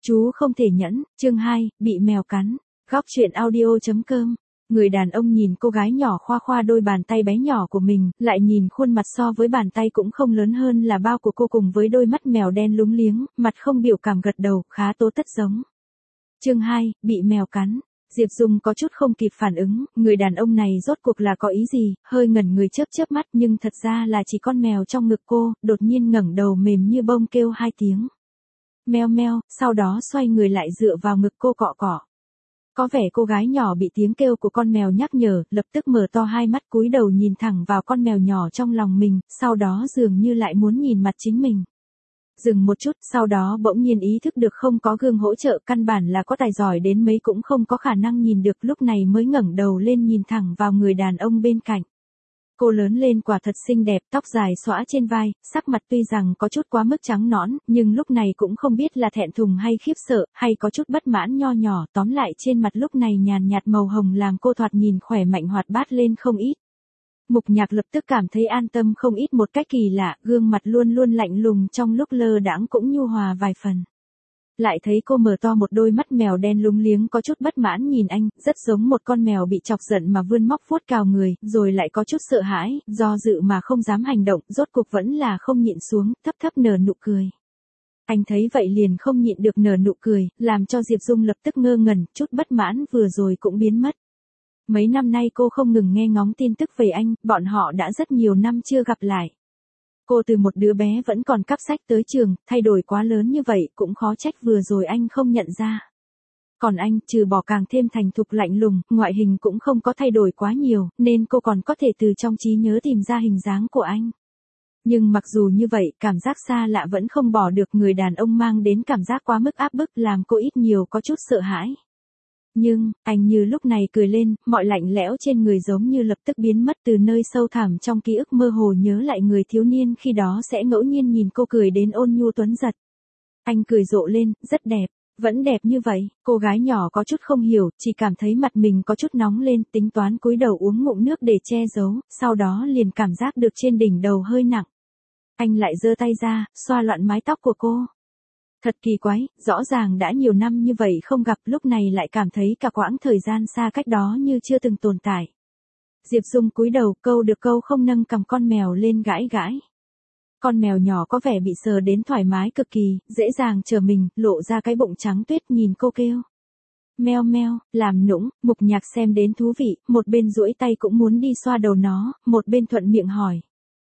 Chú không thể nhẫn, chương 2, bị mèo cắn. Góc truyện audio.com. Người đàn ông nhìn cô gái nhỏ khoa khoa đôi bàn tay bé nhỏ của mình, lại nhìn khuôn mặt so với bàn tay cũng không lớn hơn là bao của cô cùng với đôi mắt mèo đen lúng liếng, mặt không biểu cảm gật đầu, khá tố tất giống. Chương 2, bị mèo cắn. Diệp Dung có chút không kịp phản ứng, người đàn ông này rốt cuộc là có ý gì, hơi ngẩn người chớp chớp mắt nhưng thật ra là chỉ con mèo trong ngực cô, đột nhiên ngẩng đầu mềm như bông kêu 2 tiếng. Meo meo, sau đó xoay người lại dựa vào ngực cô cọ cọ. Có vẻ cô gái nhỏ bị tiếng kêu của con mèo nhắc nhở, lập tức mở to hai mắt cúi đầu nhìn thẳng vào con mèo nhỏ trong lòng mình, sau đó dường như lại muốn nhìn mặt chính mình. Dừng một chút, sau đó bỗng nhiên ý thức được không có gương hỗ trợ, căn bản là có tài giỏi đến mấy cũng không có khả năng nhìn được, lúc này mới ngẩng đầu lên nhìn thẳng vào người đàn ông bên cạnh. Cô lớn lên quả thật xinh đẹp, tóc dài xõa trên vai, sắc mặt tuy rằng có chút quá mức trắng nõn, nhưng lúc này cũng không biết là thẹn thùng hay khiếp sợ, hay có chút bất mãn nho nhỏ, tóm lại trên mặt lúc này nhàn nhạt màu hồng làm cô thoạt nhìn khỏe mạnh hoạt bát lên không ít. Mục Nhạc lập tức cảm thấy an tâm không ít, một cách kỳ lạ, gương mặt luôn luôn lạnh lùng trong lúc lơ đãng cũng nhu hòa vài phần. Lại thấy cô mở to một đôi mắt mèo đen lúng liếng có chút bất mãn nhìn anh, rất giống một con mèo bị chọc giận mà vươn móc vuốt cào người, rồi lại có chút sợ hãi, do dự mà không dám hành động, rốt cuộc vẫn là không nhịn xuống, thấp thấp nở nụ cười. Anh thấy vậy liền không nhịn được nở nụ cười, làm cho Diệp Dung lập tức ngơ ngẩn, chút bất mãn vừa rồi cũng biến mất. Mấy năm nay cô không ngừng nghe ngóng tin tức về anh, bọn họ đã rất nhiều năm chưa gặp lại. Cô từ một đứa bé vẫn còn cắp sách tới trường, thay đổi quá lớn như vậy cũng khó trách vừa rồi anh không nhận ra. Còn anh, trừ bỏ càng thêm thành thục lạnh lùng, ngoại hình cũng không có thay đổi quá nhiều, nên cô còn có thể từ trong trí nhớ tìm ra hình dáng của anh. Nhưng mặc dù như vậy, cảm giác xa lạ vẫn không bỏ được, người đàn ông mang đến cảm giác quá mức áp bức làm cô ít nhiều có chút sợ hãi. Nhưng, anh như lúc này cười lên, mọi lạnh lẽo trên người giống như lập tức biến mất, từ nơi sâu thẳm trong ký ức mơ hồ nhớ lại người thiếu niên khi đó sẽ ngẫu nhiên nhìn cô cười đến ôn nhu tuấn giật. Anh cười rộ lên, rất đẹp, vẫn đẹp như vậy, cô gái nhỏ có chút không hiểu, chỉ cảm thấy mặt mình có chút nóng lên, tính toán cúi đầu uống ngụm nước để che giấu, sau đó liền cảm giác được trên đỉnh đầu hơi nặng. Anh lại giơ tay ra, xoa loạn mái tóc của cô. Thật kỳ quái, rõ ràng đã nhiều năm như vậy không gặp, lúc này lại cảm thấy cả quãng thời gian xa cách đó như chưa từng tồn tại. Diệp Dung cúi đầu, câu được câu không, nâng cầm con mèo lên gãi gãi. Con mèo nhỏ có vẻ bị sờ đến thoải mái cực kỳ, dễ dàng trở mình, lộ ra cái bụng trắng tuyết nhìn cô kêu. Meo meo, làm nũng. Mục Nhạc xem đến thú vị, một bên duỗi tay cũng muốn đi xoa đầu nó, một bên thuận miệng hỏi.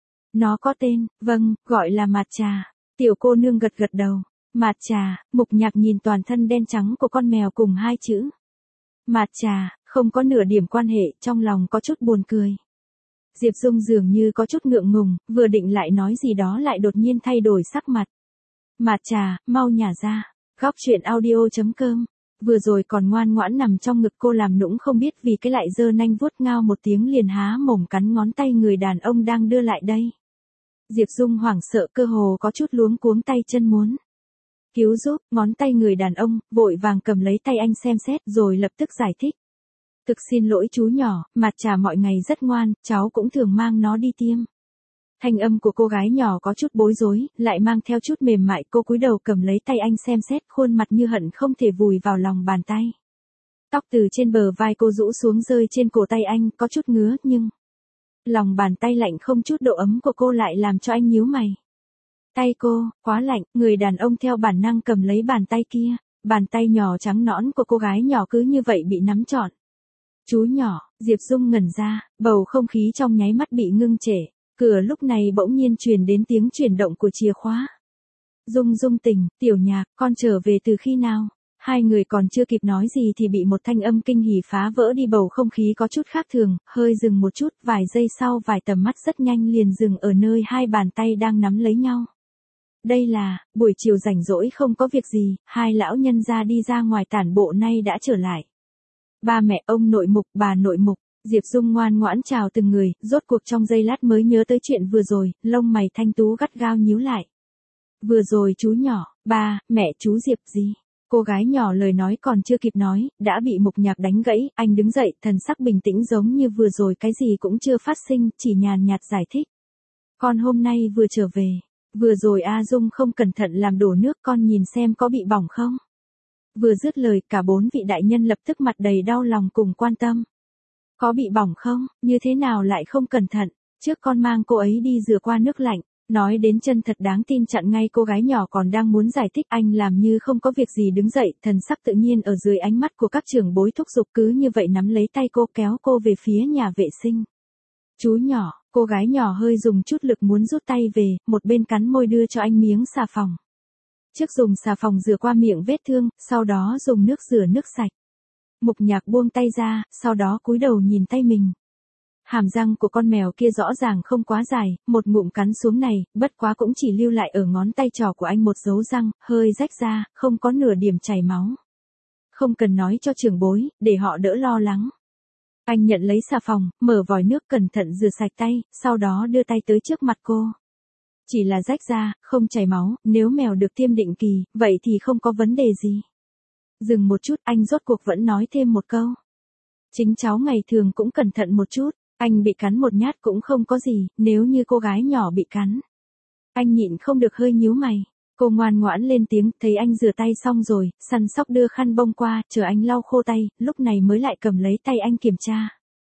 Nó có tên, vâng, gọi là Mạt Trà. Tiểu cô nương gật gật đầu. Mạt Trà. Mục Nhạc nhìn toàn thân đen trắng của con mèo cùng hai chữ Mạt Trà, không có nửa điểm quan hệ, trong lòng có chút buồn cười. Diệp Dung dường như có chút ngượng ngùng, vừa định lại nói gì đó lại đột nhiên thay đổi sắc mặt. Mạt Trà, mau nhả ra. Góc truyện audio.com. Vừa rồi còn ngoan ngoãn nằm trong ngực cô làm nũng không biết vì cái lại giơ nanh vuốt ngao một tiếng liền há mồm cắn ngón tay người đàn ông đang đưa lại đây. Diệp Dung hoảng sợ, cơ hồ có chút luống cuống tay chân muốn cứu giúp, ngón tay người đàn ông, vội vàng cầm lấy tay anh xem xét rồi lập tức giải thích. Thực xin lỗi chú nhỏ, Mạt Trà mọi ngày rất ngoan, cháu cũng thường mang nó đi tiêm. Thanh âm của cô gái nhỏ có chút bối rối, lại mang theo chút mềm mại, cô cúi đầu cầm lấy tay anh xem xét, khuôn mặt như hận không thể vùi vào lòng bàn tay. Tóc từ trên bờ vai cô rũ xuống rơi trên cổ tay anh, có chút ngứa, nhưng lòng bàn tay lạnh không chút độ ấm của cô lại làm cho anh nhíu mày. Tay cô, quá lạnh, người đàn ông theo bản năng cầm lấy bàn tay kia, bàn tay nhỏ trắng nõn của cô gái nhỏ cứ như vậy bị nắm trọn. Chú nhỏ, Diệp Dung ngẩn ra, bầu không khí trong nháy mắt bị ngưng trệ, cửa lúc này bỗng nhiên truyền đến tiếng chuyển động của chìa khóa. Dung Dung tỉnh, Tiểu Nhạc, con trở về từ khi nào? Hai người còn chưa kịp nói gì thì bị một thanh âm kinh hỉ phá vỡ đi, bầu không khí có chút khác thường, hơi dừng một chút, vài giây sau vài tầm mắt rất nhanh liền dừng ở nơi hai bàn tay đang nắm lấy nhau. Đây là, buổi chiều rảnh rỗi không có việc gì, hai lão nhân gia đi ra ngoài tản bộ nay đã trở lại. Ba mẹ, ông nội Mục, bà nội Mục. Diệp Dung ngoan ngoãn chào từng người, rốt cuộc trong giây lát mới nhớ tới chuyện vừa rồi, lông mày thanh tú gắt gao nhíu lại. Vừa rồi chú nhỏ, ba, mẹ chú Diệp gì? Cô gái nhỏ lời nói còn chưa kịp nói, đã bị Mục Nhạc đánh gãy, anh đứng dậy, thần sắc bình tĩnh giống như vừa rồi cái gì cũng chưa phát sinh, chỉ nhàn nhạt giải thích. Con hôm nay vừa trở về. Vừa rồi A Dung không cẩn thận làm đổ nước, con nhìn xem có bị bỏng không? Vừa dứt lời, cả 4 vị đại nhân lập tức mặt đầy đau lòng cùng quan tâm. Có bị bỏng không? Như thế nào lại không cẩn thận? Trước con mang cô ấy đi rửa qua nước lạnh. Nói đến chân thật đáng tin chặn ngay cô gái nhỏ còn đang muốn giải thích, anh làm như không có việc gì đứng dậy, thần sắc tự nhiên ở dưới ánh mắt của các trưởng bối thúc giục, cứ như vậy nắm lấy tay cô kéo cô về phía nhà vệ sinh. Chú nhỏ, cô gái nhỏ hơi dùng chút lực muốn rút tay về, một bên cắn môi đưa cho anh miếng xà phòng. Trước dùng xà phòng rửa qua miệng vết thương, sau đó dùng nước rửa nước sạch. Mục Nhạc buông tay ra, sau đó cúi đầu nhìn tay mình. Hàm răng của con mèo kia rõ ràng không quá dài, một ngụm cắn xuống này, bất quá cũng chỉ lưu lại ở ngón tay trỏ của anh một dấu răng, hơi rách ra, không có nửa điểm chảy máu. Không cần nói cho trưởng bối, để họ đỡ lo lắng. Anh nhận lấy xà phòng, mở vòi nước cẩn thận rửa sạch tay, sau đó đưa tay tới trước mặt cô. Chỉ là rách ra, không chảy máu, nếu mèo được tiêm định kỳ, vậy thì không có vấn đề gì. Dừng một chút, anh rốt cuộc vẫn nói thêm một câu. Chính cháu ngày thường cũng cẩn thận một chút. Anh bị cắn một nhát cũng không có gì, nếu như cô gái nhỏ bị cắn. Anh nhịn không được hơi nhíu mày. Cô ngoan ngoãn lên tiếng, thấy anh rửa tay xong rồi, săn sóc đưa khăn bông qua, chờ anh lau khô tay, lúc này mới lại cầm lấy tay anh kiểm tra.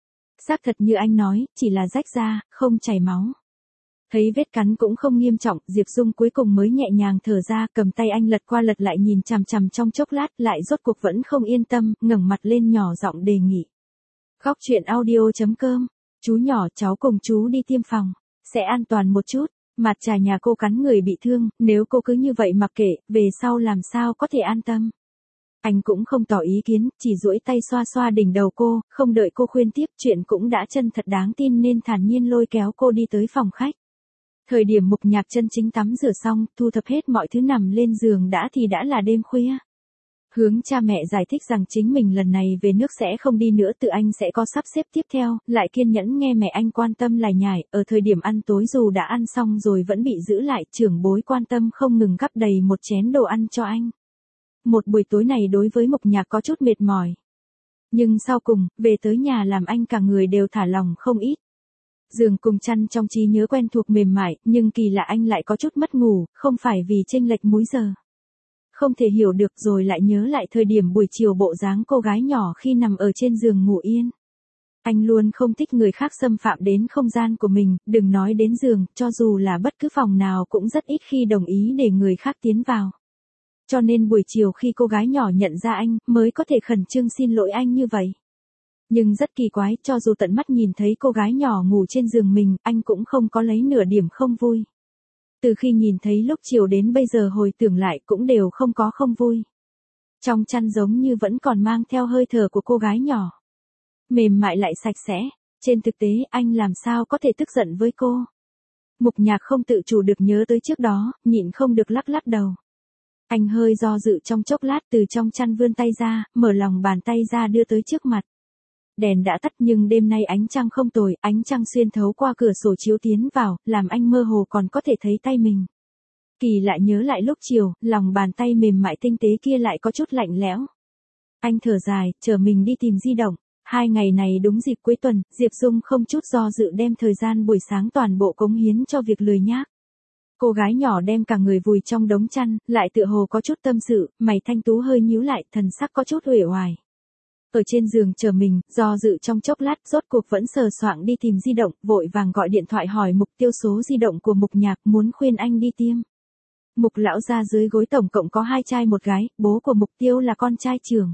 Xác thật như anh nói, chỉ là rách ra, không chảy máu. Thấy vết cắn cũng không nghiêm trọng, Diệp Dung cuối cùng mới nhẹ nhàng thở ra, cầm tay anh lật qua lật lại nhìn chằm chằm trong chốc lát, lại rốt cuộc vẫn không yên tâm, ngẩng mặt lên nhỏ giọng đề nghị. Góc chuyện audio.com. Chú nhỏ, cháu cùng chú đi tiêm phòng, sẽ an toàn một chút. Mặt trà nhà cô cắn người bị thương, nếu cô cứ như vậy mặc kệ, về sau làm sao có thể an tâm. Anh cũng không tỏ ý kiến, chỉ duỗi tay xoa xoa đỉnh đầu cô, không đợi cô khuyên tiếp, chuyện cũng đã chân thật đáng tin nên thản nhiên lôi kéo cô đi tới phòng khách. Thời điểm Mục Nhạc chân chính tắm rửa xong, thu thập hết mọi thứ nằm lên giường đã là đêm khuya. Hướng cha mẹ giải thích rằng chính mình lần này về nước sẽ không đi nữa, tự anh sẽ có sắp xếp tiếp theo, lại kiên nhẫn nghe mẹ anh quan tâm lải nhải, ở thời điểm ăn tối dù đã ăn xong rồi vẫn bị giữ lại, trưởng bối quan tâm không ngừng gắp đầy một chén đồ ăn cho anh. Một buổi tối này đối với Mục Nhạc có chút mệt mỏi. Nhưng sau cùng, về tới nhà làm anh cả người đều thả lỏng không ít. Giường cùng chăn trong trí nhớ quen thuộc mềm mại, nhưng kỳ lạ anh lại có chút mất ngủ, không phải vì chênh lệch múi giờ. Không thể hiểu được rồi lại nhớ lại thời điểm buổi chiều bộ dáng cô gái nhỏ khi nằm ở trên giường ngủ yên. Anh luôn không thích người khác xâm phạm đến không gian của mình, đừng nói đến giường, cho dù là bất cứ phòng nào cũng rất ít khi đồng ý để người khác tiến vào. Cho nên buổi chiều khi cô gái nhỏ nhận ra anh, mới có thể khẩn trương xin lỗi anh như vậy. Nhưng rất kỳ quái, cho dù tận mắt nhìn thấy cô gái nhỏ ngủ trên giường mình, anh cũng không có lấy nửa điểm không vui. Từ khi nhìn thấy lúc chiều đến bây giờ hồi tưởng lại cũng đều không có không vui. Trong chăn giống như vẫn còn mang theo hơi thở của cô gái nhỏ. Mềm mại lại sạch sẽ, trên thực tế anh làm sao có thể tức giận với cô. Mục Nhạc không tự chủ được nhớ tới trước đó, nhịn không được lắc lắc đầu. Anh hơi do dự trong chốc lát từ trong chăn vươn tay ra, mở lòng bàn tay ra đưa tới trước mặt. Đèn đã tắt nhưng đêm nay ánh trăng không tồi, ánh trăng xuyên thấu qua cửa sổ chiếu tiến vào, làm anh mơ hồ còn có thể thấy tay mình. Kỳ lại nhớ lại lúc chiều, lòng bàn tay mềm mại tinh tế kia lại có chút lạnh lẽo. Anh thở dài, chờ mình đi tìm di động. 2 ngày này đúng dịp cuối tuần, Diệp Dung không chút do dự đem thời gian buổi sáng toàn bộ cống hiến cho việc lười nhác. Cô gái nhỏ đem cả người vùi trong đống chăn, lại tựa hồ có chút tâm sự, mày thanh tú hơi nhíu lại, thần sắc có chút uể oải. Ở trên giường chờ mình, do dự trong chốc lát, rốt cuộc vẫn sờ soạng đi tìm di động, vội vàng gọi điện thoại hỏi Mục Tiêu số di động của Mục Nhạc, muốn khuyên anh đi tiêm. Mục lão gia dưới gối tổng cộng có 2 trai 1 gái, bố của Mục Tiêu là con trai trưởng.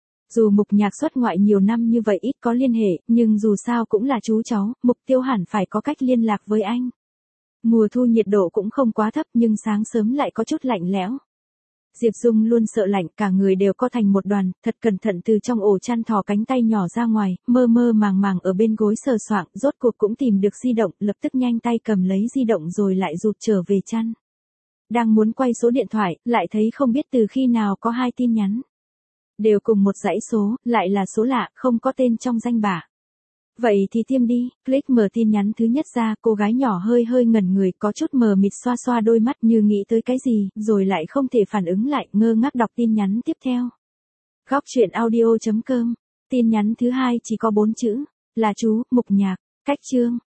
Dù Mục Nhạc xuất ngoại nhiều năm như vậy ít có liên hệ, nhưng dù sao cũng là chú cháu, Mục Tiêu hẳn phải có cách liên lạc với anh. Mùa thu nhiệt độ cũng không quá thấp nhưng sáng sớm lại có chút lạnh lẽo. Diệp Dung luôn sợ lạnh, cả người đều co thành một đoàn, thật cẩn thận từ trong ổ chăn thò cánh tay nhỏ ra ngoài, mơ mơ màng màng ở bên gối sờ soạng, rốt cuộc cũng tìm được di động, lập tức nhanh tay cầm lấy di động rồi lại rụt trở về chăn. Đang muốn quay số điện thoại, lại thấy không biết từ khi nào có 2 tin nhắn. Đều cùng một dãy số, lại là số lạ, không có tên trong danh bạ. Vậy thì tiêm đi, click mở tin nhắn thứ nhất ra, cô gái nhỏ hơi ngẩn người, có chút mờ mịt xoa xoa đôi mắt như nghĩ tới cái gì, rồi lại không thể phản ứng lại, ngơ ngác đọc tin nhắn tiếp theo. Góc chuyện audio.com, tin nhắn thứ 2 chỉ có 4 chữ, là chú, Mục Nhạc, cách chương.